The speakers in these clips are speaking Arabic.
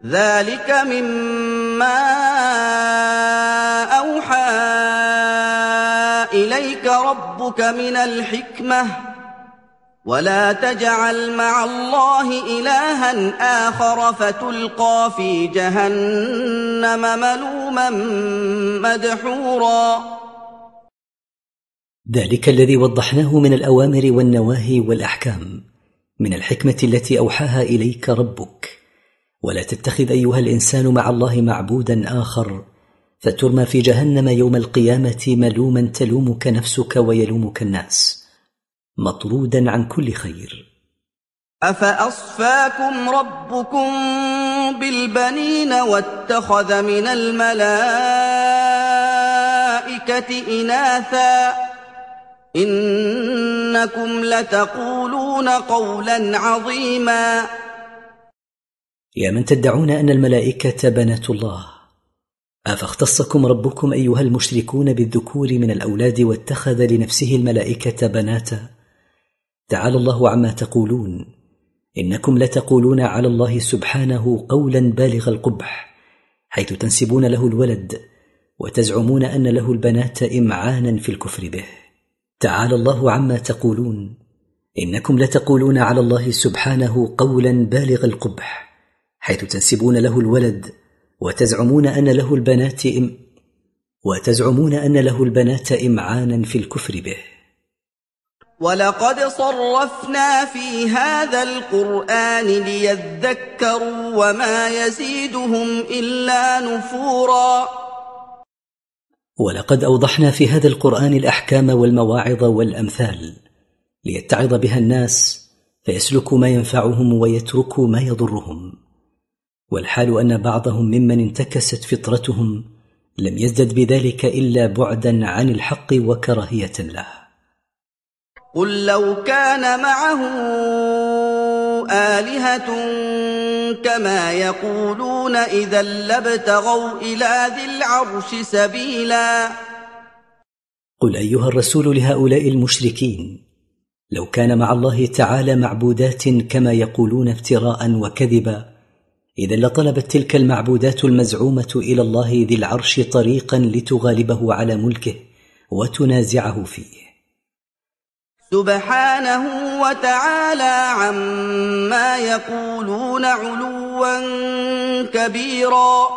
ذلك مما أوحى إليك ربك من الحكمة ولا تجعل مع الله إلها آخر فتلقى في جهنم ملوما مدحورا. ذلك الذي وضحناه من الأوامر والنواهي والأحكام من الحكمة التي أوحاها إليك ربك. ولا تتخذ أيها الإنسان مع الله معبودا آخر فترمى في جهنم يوم القيامة ملوما تلومك نفسك ويلومك الناس، مطرودا عن كل خير. أفأصفاكم ربكم بالبنين واتخذ من الملائكة إناثا إنكم لتقولون قولا عظيما. يا من تدعون أن الملائكة بنات الله، أفاختصكم ربكم أيها المشركون بالذكور من الأولاد واتخذ لنفسه الملائكة بناتا؟ تعالى الله عما تقولون، إنكم لتقولون على الله سبحانه قولا بالغ القبح، حيث تنسبون له الولد وتزعمون أن له البنات إمعانا في الكفر به. تعالى الله عما تقولون، إنكم لتقولون على الله سبحانه قولا بالغ القبح، حيث تنسبون له الولد وتزعمون أن له البنات إمعانا في الكفر به. ولقد صرفنا في هذا القرآن ليذكروا وما يزيدهم إلا نفورا. ولقد أوضحنا في هذا القرآن الأحكام والمواعظ والأمثال ليتعظ بها الناس فيسلكوا ما ينفعهم ويتركوا ما يضرهم، والحال أن بعضهم ممن انتكست فطرتهم لم يزدد بذلك إلا بعدا عن الحق وكراهية له. قل لو كان معه آلهة كما يقولون إذا لابتغوا إلى ذي العرش سبيلا. قل أيها الرسول لهؤلاء المشركين، لو كان مع الله تعالى معبودات كما يقولون افتراء وكذبا، إذا لطلبت تلك المعبودات المزعومة إلى الله ذي العرش طريقا لتغالبه على ملكه وتنازعه فيه. سبحانه وتعالى عما يقولون علوا كبيرا.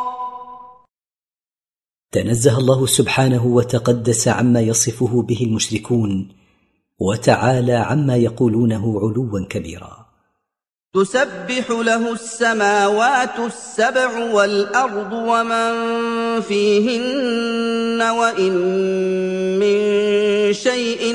تنزه الله سبحانه وتقدس عما يصفه به المشركون، وتعالى عما يقولونه علوا كبيرا. تسبح له السماوات السبع والأرض ومن فيهن وإن من شيء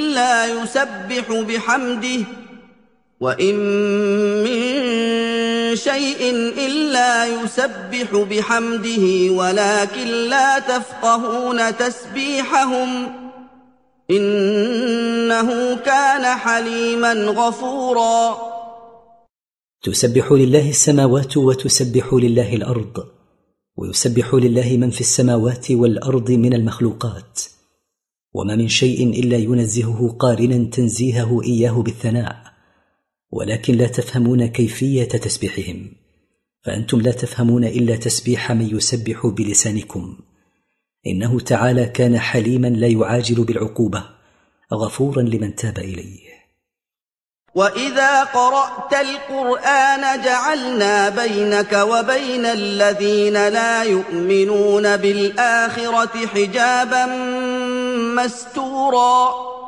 إلا يسبح بحمده ولكن لا تفقهون تسبيحهم إنه كان حليما غفورا. تسبح لله السماوات وتسبح لله الأرض، ويسبح لله من في السماوات والأرض من المخلوقات، وما من شيء إلا ينزهه قارنا تنزيهه إياه بالثناء، ولكن لا تفهمون كيفية تسبيحهم، فأنتم لا تفهمون إلا تسبيح من يسبح بلسانكم. إنه تعالى كان حليما لا يعاجل بالعقوبة، غفورا لمن تاب إليه. وإذا قرأت القرآن جعلنا بينك وبين الذين لا يؤمنون بالآخرة حجابا مستورا.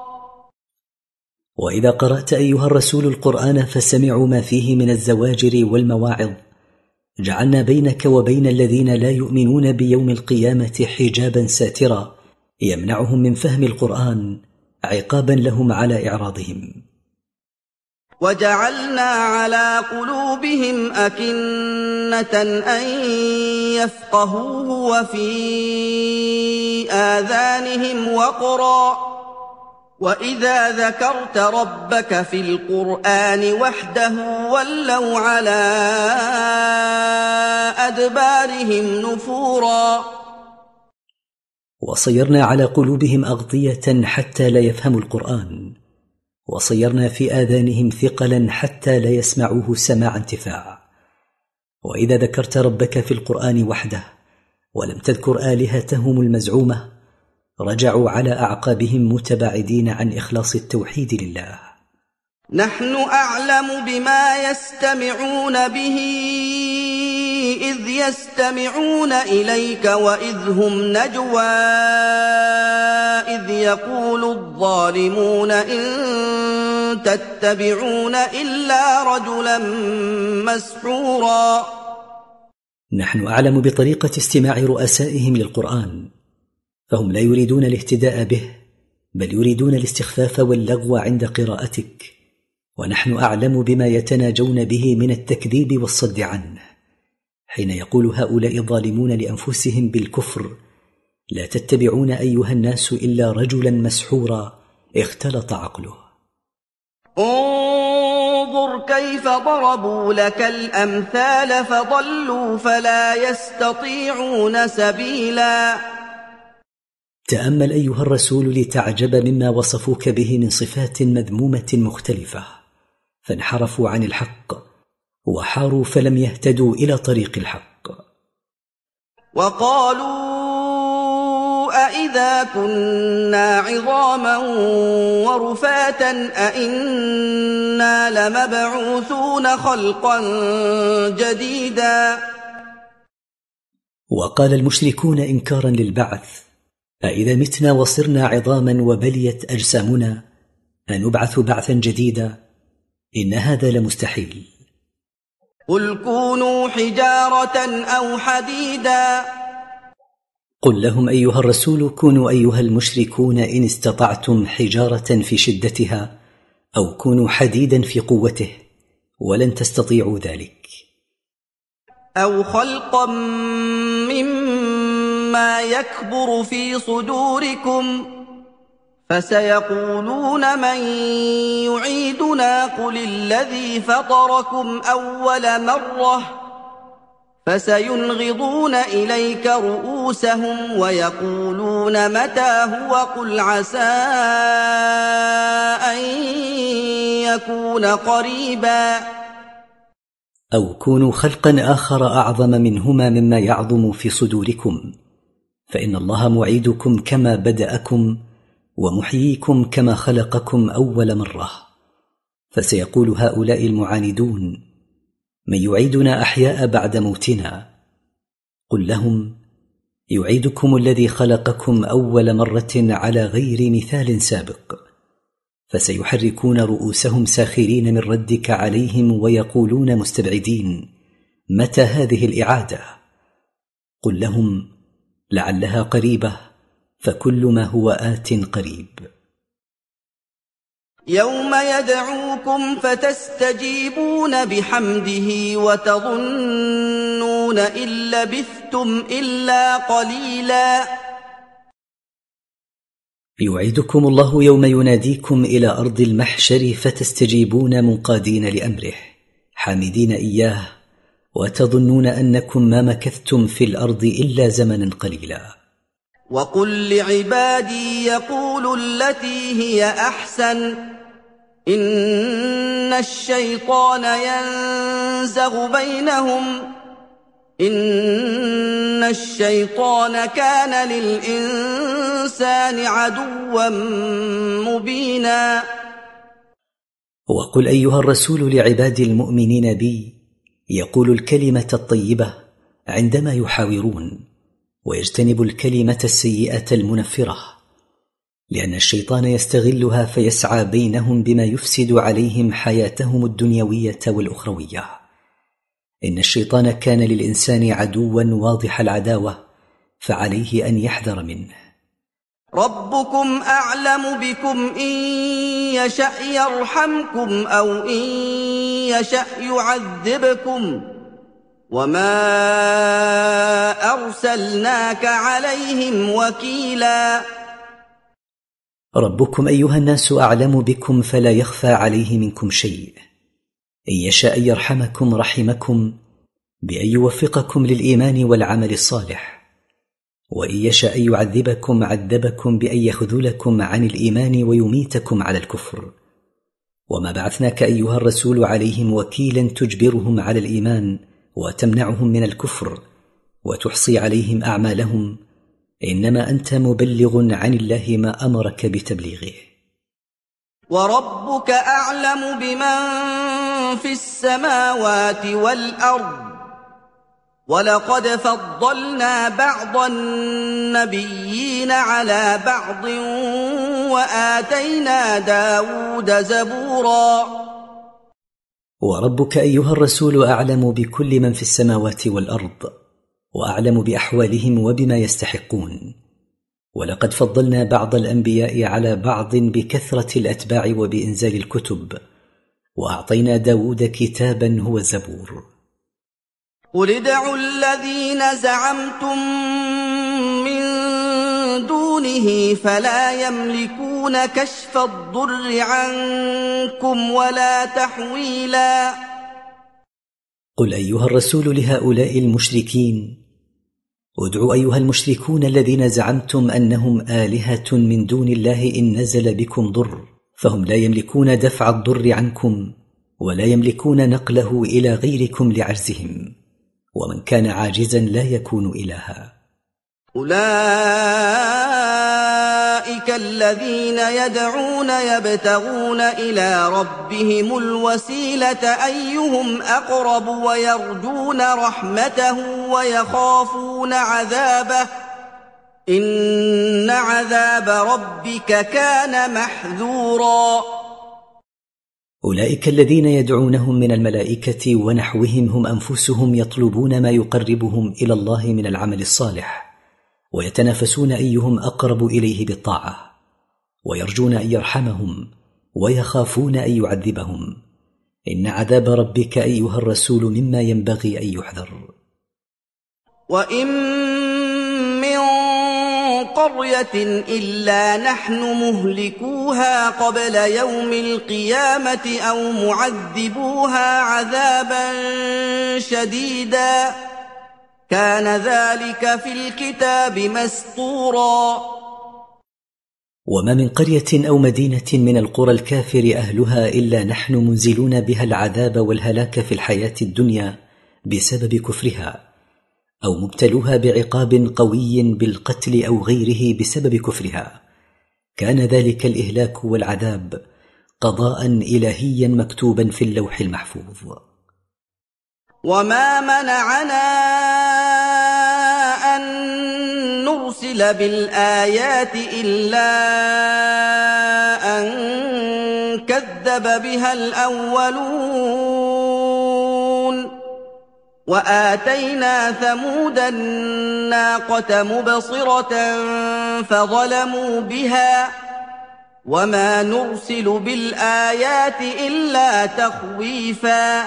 وإذا قرأت أيها الرسول القرآن فسمعوا ما فيه من الزواجر والمواعظ، جعلنا بينك وبين الذين لا يؤمنون بيوم القيامة حجابا ساترا يمنعهم من فهم القرآن عقابا لهم على إعراضهم. وجعلنا على قلوبهم أكنة أن يفقهوه وفي آذانهم وقرا وإذا ذكرت ربك في القرآن وحده ولوا على أدبارهم نفورا. وصيرنا على قلوبهم أغطية حتى لا يفهموا القرآن، وصيرنا في آذانهم ثقلا حتى لا يسمعوه سماع انتفاع. وإذا ذكرت ربك في القرآن وحده ولم تذكر آلهتهم المزعومة رجعوا على أعقابهم متباعدين عن إخلاص التوحيد لله. نحن أعلم بما يستمعون به إذ يستمعون إليك وإذ هم نجوى إذ يقول الظالمون إن تتبعون إلا رجلا مسحورا. نحن أعلم بطريقة استماع رؤسائهم للقرآن، فهم لا يريدون الاهتداء به بل يريدون الاستخفاف واللغو عند قراءتك، ونحن أعلم بما يتناجون به من التكذيب والصد عنه، حين يقول هؤلاء الظالمون لأنفسهم بالكفر لا تتبعون أيها الناس إلا رجلا مسحورا اختلط عقله. انظر كيف ضربوا لك الأمثال فضلوا فلا يستطيعون سبيلا. تأمل أيها الرسول لتعجب مما وصفوك به من صفات مذمومة مختلفة، فانحرفوا عن الحق وحاروا فلم يهتدوا إلى طريق الحق. وقالوا أإذا كنا عظاما ورفاتا أإنا لمبعوثون خلقا جديدا. وقال المشركون إنكارا للبعث أإذا متنا وصرنا عظاما وبليت أجسامنا أنبعث بعثا جديدا؟ إن هذا لمستحيل. قل كونوا حجارة أو حديدا. قل لهم أيها الرسول كونوا أيها المشركون إن استطعتم حجارة في شدتها أو كونوا حديدا في قوته، ولن تستطيعوا ذلك. أو خلقا مما يكبر في صدوركم فسيقولون من يعيدنا قل الذي فطركم أول مرة فسينغضون إليك رؤوسهم ويقولون متى هو قل عسى أن يكون قريبا. أو كونوا خلقا آخر أعظم منهما مما يعظم في صدوركم، فإن الله معيدكم كما بدأكم ومحييكم كما خلقكم أول مرة. فسيقول هؤلاء المعاندون من يعيدنا أحياء بعد موتنا؟ قل لهم يعيدكم الذي خلقكم أول مرة على غير مثال سابق. فسيحركون رؤوسهم ساخرين من ردك عليهم ويقولون مستبعدين متى هذه الإعادة؟ قل لهم لعلها قريبة، فكل ما هو آت قريب. يوم يدعوكم فتستجيبون بحمده وتظنون إن لبثتم إلا قليلا. يعيدكم الله يوم يناديكم إلى أرض المحشر فتستجيبون منقادين لأمره حامدين إياه، وتظنون أنكم ما مكثتم في الأرض إلا زمنا قليلا. وقل لعبادي يقولوا التي هي أحسن إن الشيطان ينزغ بينهم إن الشيطان كان للإنسان عدوا مبينا. وقل أيها الرسول لعبادي المؤمنين بي يقول الكلمة الطيبة عندما يحاورون، ويجتنب الكلمة السيئة المنفرة، لأن الشيطان يستغلها فيسعى بينهم بما يفسد عليهم حياتهم الدنيوية والأخروية. إن الشيطان كان للإنسان عدوا واضح العداوة، فعليه أن يحذر منه. ربكم أعلم بكم إن يشأ يرحمكم أو إن يشأ يعذبكم وما أرسلناك عليهم وكيلا. ربكم أيها الناس أعلم بكم فلا يخفى عليه منكم شيء. إن يشاء يرحمكم رحمكم بأن يوفقكم للإيمان والعمل الصالح، وإن يشاء يعذبكم عذبكم بأن يخذلكم عن الإيمان ويميتكم على الكفر. وما بعثناك أيها الرسول عليهم وكيلا تجبرهم على الإيمان وتمنعهم من الكفر وتحصي عليهم أعمالهم، إنما أنت مبلغ عن الله ما أمرك بتبليغه. وربك أعلم بمن في السماوات والأرض، ولقد فضلنا بعض النبيين على بعض وآتينا داود زبورا. وربك أيها الرسول أعلم بكل من في السماوات والأرض، وأعلم بأحوالهم وبما يستحقون، ولقد فضلنا بعض الأنبياء على بعض بكثرة الأتباع وبإنزال الكتب، وأعطينا داود كتابا هو الزبور. قل ادعوا الذين زعمتم من دونه فلا يملكون كشف الضر عنكم ولا تحويلا. قل أيها الرسول لهؤلاء المشركين: ادعوا أيها المشركون الذين زعمتم أنهم آلهة من دون الله إن نزل بكم ضر، فهم لا يملكون دفع الضر عنكم ولا يملكون نقله إلى غيركم لعجزهم، ومن كان عاجزا لا يكون إلها. أولئك الذين يدعون يبتغون إلى ربهم الوسيلة أيهم أقرب ويرجون رحمته ويخافون عذابه، إن عذاب ربك كان محذورا. أولئك الذين يدعونهم من الملائكة ونحوهم هم أنفسهم يطلبون ما يقربهم إلى الله من العمل الصالح، ويتنافسون أيهم أقرب إليه بالطاعة، ويرجون أن يرحمهم ويخافون أن يعذبهم، إن عذاب ربك أيها الرسول مما ينبغي أن يحذر. وإن من قرية إلا نحن مهلكوها قبل يوم القيامة أو معذبوها عذابا شديدا كان ذلك في الكتاب مسطورا. وما من قرية أو مدينة من القرى الكافر أهلها إلا نحن منزلون بها العذاب والهلاك في الحياة الدنيا بسبب كفرها، أو مبتلوها بعقاب قوي بالقتل أو غيره بسبب كفرها، كان ذلك الإهلاك والعذاب قضاء إلهيا مكتوبا في اللوح المحفوظ. وما منعنا أن نرسل بالآيات إلا أن كذب بها الأولون، وآتينا ثمود الناقة مبصرة فظلموا بها، وما نرسل بالآيات إلا تخويفا.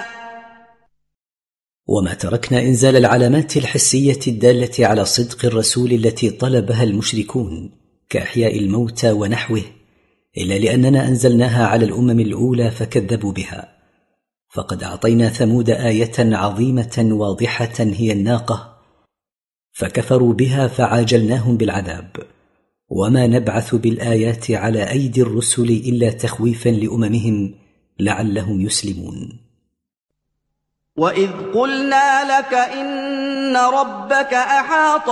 وما تركنا إنزال العلامات الحسية الدالة على صدق الرسول التي طلبها المشركون كأحياء الموتى ونحوه إلا لأننا أنزلناها على الأمم الأولى فكذبوا بها. فقد أعطينا ثمود آية عظيمة واضحة هي الناقة، فكفروا بها فعاجلناهم بالعذاب. وما نبعث بالآيات على أيدي الرسل إلا تخويفا لأممهم لعلهم يسلمون. وإذ قلنا لك إن ربك أحاط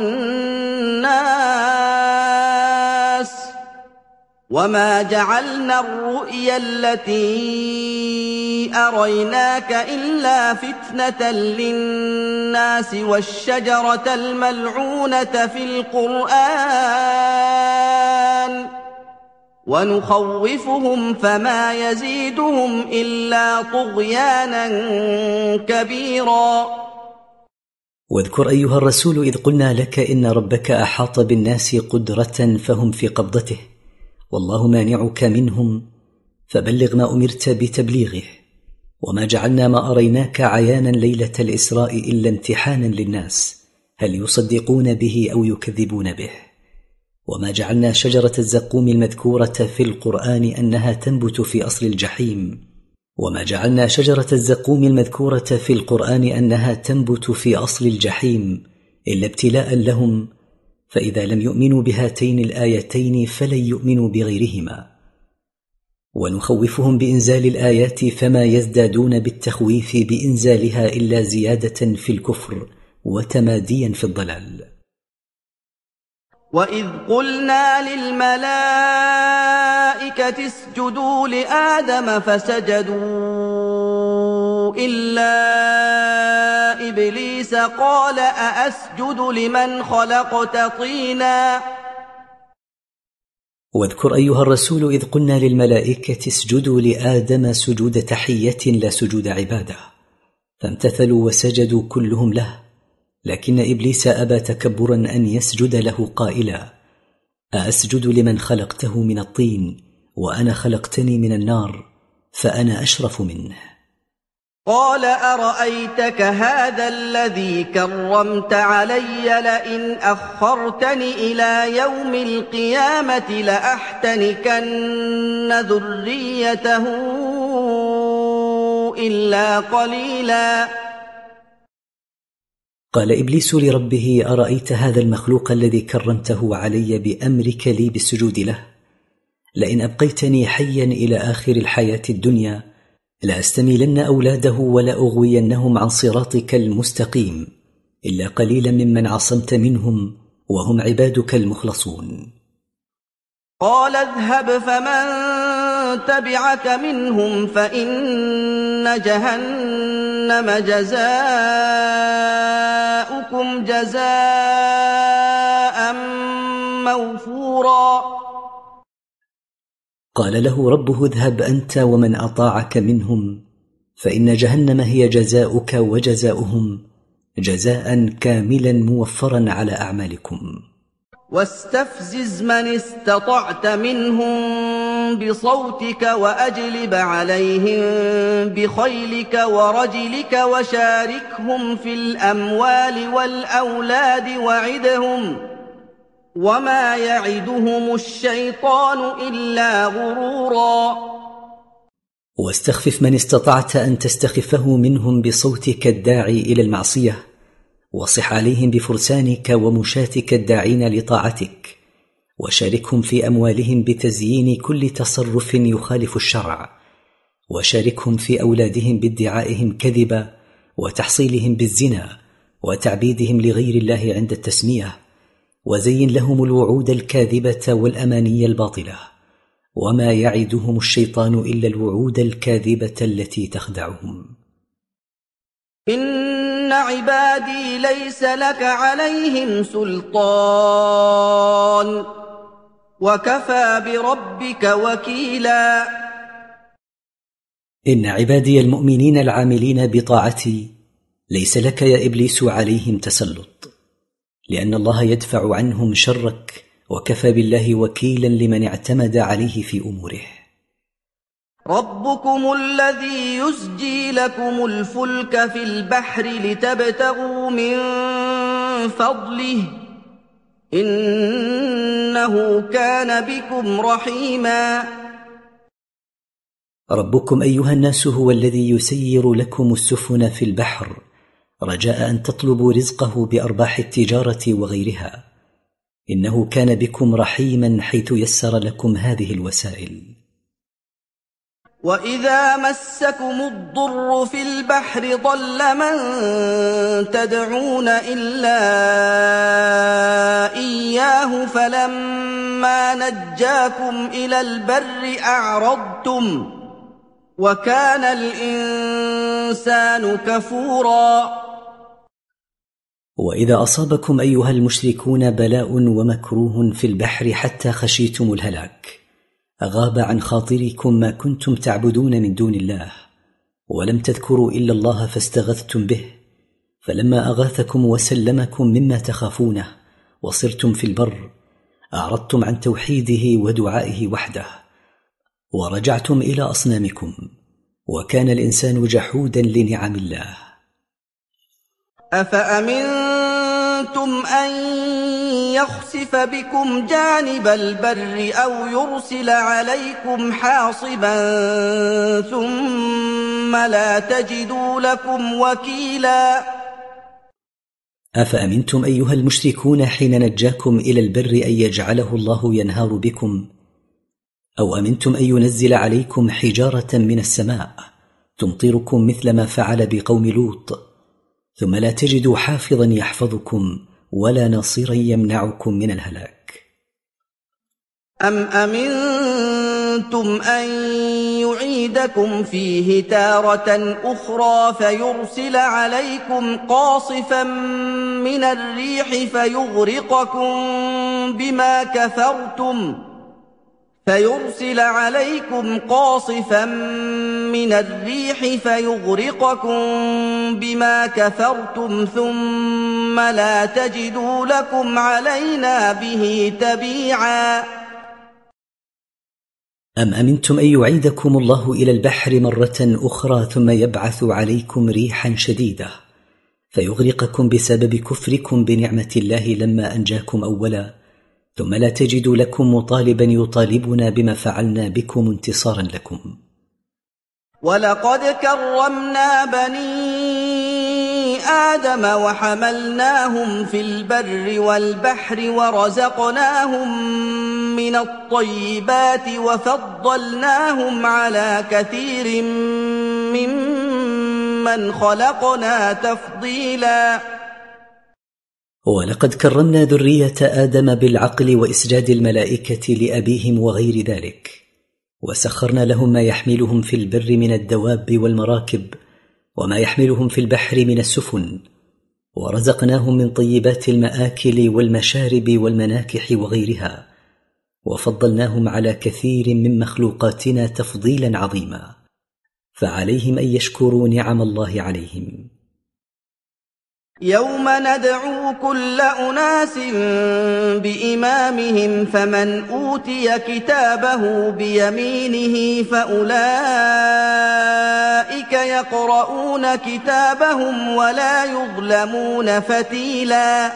بالناس وما جعلنا الرؤيا التي أريناك إلا فتنة للناس والشجرة الملعونة في القرآن ونخوفهم فما يزيدهم إلا طغيانا كبيرا. واذكر أيها الرسول إذ قلنا لك إن ربك أحاط بالناس قدرة فهم في قبضته، والله مانعك منهم، فبلغ ما أمرت بتبليغه. وما جعلنا ما أريناك عيانا ليلة الإسراء إلا امتحانا للناس هل يصدقون به أو يكذبون به. وما جعلنا شجرة الزقوم المذكورة في القرآن أنها تنبت في أصل الجحيم، وما جعلنا شجرة الزقوم المذكورة في القرآن أنها تنبت في أصل الجحيم إلا ابتلاء لهم، فإذا لم يؤمنوا بهاتين الآيتين فلن يؤمنوا بغيرهما. ونخوفهم بإنزال الآيات فما يزدادون بالتخويف بإنزالها إلا زيادة في الكفر وتماديا في الضلال. وإذ قلنا للملائكة اسجدوا لآدم فسجدوا إلا إبليس قال أأسجد لمن خلقت طينا. واذكر أيها الرسول إذ قلنا للملائكة اسجدوا لآدم سجود تحية لا سجود عبادة، فامتثلوا وسجدوا كلهم له، لكن إبليس أبى تكبرا أن يسجد له قائلا أأسجد لمن خلقته من الطين وأنا خلقتني من النار فأنا أشرف منه. قال أرأيتك هذا الذي كرمت علي لئن أخرتني إلى يوم القيامة لأحتنكن ذريته إلا قليلا. قال إبليس لربه أرأيت هذا المخلوق الذي كرمته علي بأمرك لي بالسجود له، لئن أبقيتني حيا إلى آخر الحياة الدنيا لأستميلن أولاده ولأغوينهم عن صراطك المستقيم إلا قليلا ممن عصمت منهم وهم عبادك المخلصون. قال اذهب فمن تبعك منهم فإن جهنم جزاؤكم جزاء موفورا. قال له ربه اذهب أنت ومن أطاعك منهم فإن جهنم هي جزاؤك وجزاؤهم جزاء كاملا موفرا على أعمالكم. واستفزز من استطعت منهم بصوتك وأجلب عليهم بخيلك ورجلك وشاركهم في الأموال والأولاد وعدهم وما يعدهم الشيطان إلا غرورا. واستخفف من استطعت أن تستخفه منهم بصوتك الداعي إلى المعصية، وصح عليهم بفرسانك ومشاتك الداعين لطاعتك، وشاركهم في أموالهم بتزيين كل تصرف يخالف الشرع، وشاركهم في أولادهم بادعائهم كذبا وتحصيلهم بالزنا وتعبيدهم لغير الله عند التسمية، وزين لهم الوعود الكاذبة والأماني الباطلة، وما يعدهم الشيطان إلا الوعود الكاذبة التي تخدعهم. إن عبادي ليس لك عليهم سلطان وكفى بربك وكيلا. إن عبادي المؤمنين العاملين بطاعتي ليس لك يا إبليس عليهم تسلط، لأن الله يدفع عنهم شرك، وكفى بالله وكيلا لمن اعتمد عليه في أموره. ربكم الذي يزجي لكم الفلك في البحر لتبتغوا من فضله إنه كان بكم رحيما. ربكم أيها الناس هو الذي يسير لكم السفن في البحر رجاء أن تطلبوا رزقه بأرباح التجارة وغيرها، إنه كان بكم رحيما حيث يسر لكم هذه الوسائل. وإذا مسكم الضر في البحر ضل من تدعون إلا إياه فلما نجاكم إلى البر أعرضتم وكان الإنسان كفورا. وإذا أصابكم أيها المشركون بلاء ومكروه في البحر حتى خشيتم الهلاك، غاب عن خاطركم ما كنتم تعبدون من دون الله، ولم تذكروا إلا الله فاستغثتم به، فلما أغاثكم وسلمكم مما تخافونه وصرتم في البر أعرضتم عن توحيده ودعائه وحده، ورجعتم إلى أصنامكم، وكان الإنسان جحودا لنعم الله. أفأمنتم أن يخسف بكم جانب البر أو يرسل عليكم حاصبا ثم لا تجدوا لكم وكيلا. أفأمنتم أيها المشركون حين نجاكم إلى البر أن يجعله الله ينهار بكم، أو أمنتم أن ينزل عليكم حجارة من السماء تمطركم مثل ما فعل بقوم لوط ثم لا تجدوا حافظا يحفظكم ولا ناصرا يمنعكم من الهلاك. أم أمنتم أن يعيدكم فيه تارة أخرى فيرسل عليكم قاصفا من الريح فيغرقكم بما كفرتم ثم لا تجدوا لكم علينا به تبيعا. أم أمنتم أن يعيدكم الله إلى البحر مرة أخرى ثم يبعث عليكم ريحا شديدة فيغرقكم بسبب كفركم بنعمة الله لما أنجاكم أولا ثم لا تجدوا لكم مطالبا يطالبنا بما فعلنا بكم انتصارا لكم. ولقد كرمنا بني آدم وحملناهم في البر والبحر ورزقناهم من الطيبات وفضلناهم على كثير ممن خلقنا تفضيلا. ولقد كرمنا ذرية آدم بالعقل وإسجاد الملائكة لأبيهم وغير ذلك وسخرنا لهم ما يحملهم في البر من الدواب والمراكب وما يحملهم في البحر من السفن ورزقناهم من طيبات المآكل والمشارب والمناكح وغيرها وفضلناهم على كثير من مخلوقاتنا تفضيلا عظيما فعليهم أن يشكروا نعم الله عليهم. يوم ندعو كل أناس بإمامهم فمن أوتي كتابه بيمينه فأولئك يقرؤون كتابهم ولا يظلمون فتيلا.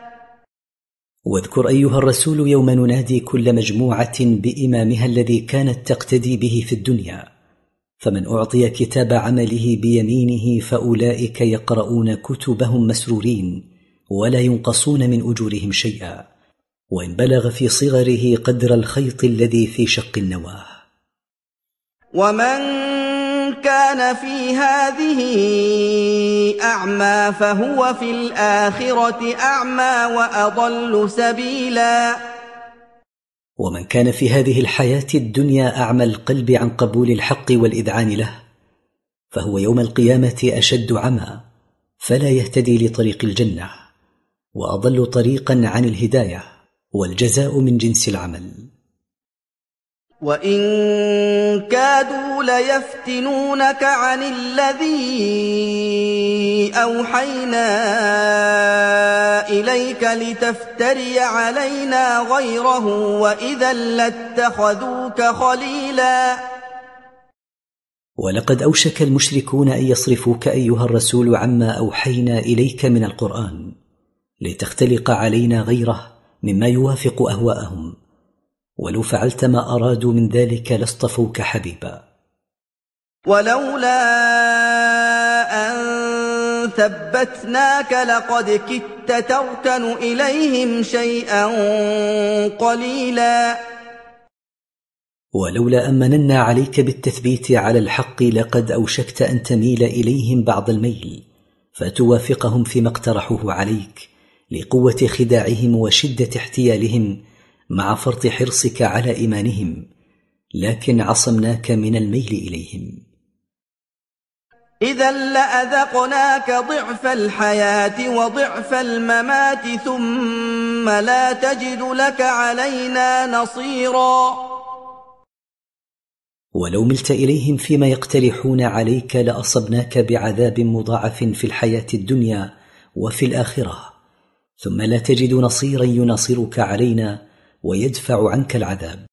واذكر أيها الرسول يوم ننادي كل مجموعة بإمامها الذي كانت تقتدي به في الدنيا فمن أعطي كتاب عمله بيمينه فأولئك يقرؤون كتبهم مسرورين ولا ينقصون من أجورهم شيئا وإن بلغ في صغره قدر الخيط الذي في شق النواه. ومن كان في هذه أعمى فهو في الآخرة أعمى وأضل سبيلا. ومن كان في هذه الحياة الدنيا أعمى القلب عن قبول الحق والإذعان له فهو يوم القيامة أشد عمى فلا يهتدي لطريق الجنة وأضل طريقا عن الهداية والجزاء من جنس العمل. وإن كادوا ليفتنونك عن الذي أوحينا إليك لتفتري علينا غيره وإذا لاتخذوك خليلا. ولقد أوشك المشركون أن يصرفوك أيها الرسول عما أوحينا إليك من القرآن لتختلق علينا غيره مما يوافق أهواءهم ولو فعلت ما أرادوا من ذلك لاصطفوك حبيبا. ولولا أن ثبتناك لقد كدت تركن إليهم شيئا قليلا. ولولا أن مننا عليك بالتثبيت على الحق لقد أوشكت أن تميل إليهم بعض الميل فتوافقهم فيما اقترحوه عليك لقوة خداعهم وشدة احتيالهم مع فرط حرصك على إيمانهم لكن عصمناك من الميل إليهم. إذا لأذقناك ضعف الحياة وضعف الممات ثم لا تجد لك علينا نصيرا. ولو ملت إليهم فيما يقترحون عليك لأصبناك بعذاب مضاعف في الحياة الدنيا وفي الآخرة ثم لا تجد نصيرا يناصرك علينا ويدفع عنك العذاب.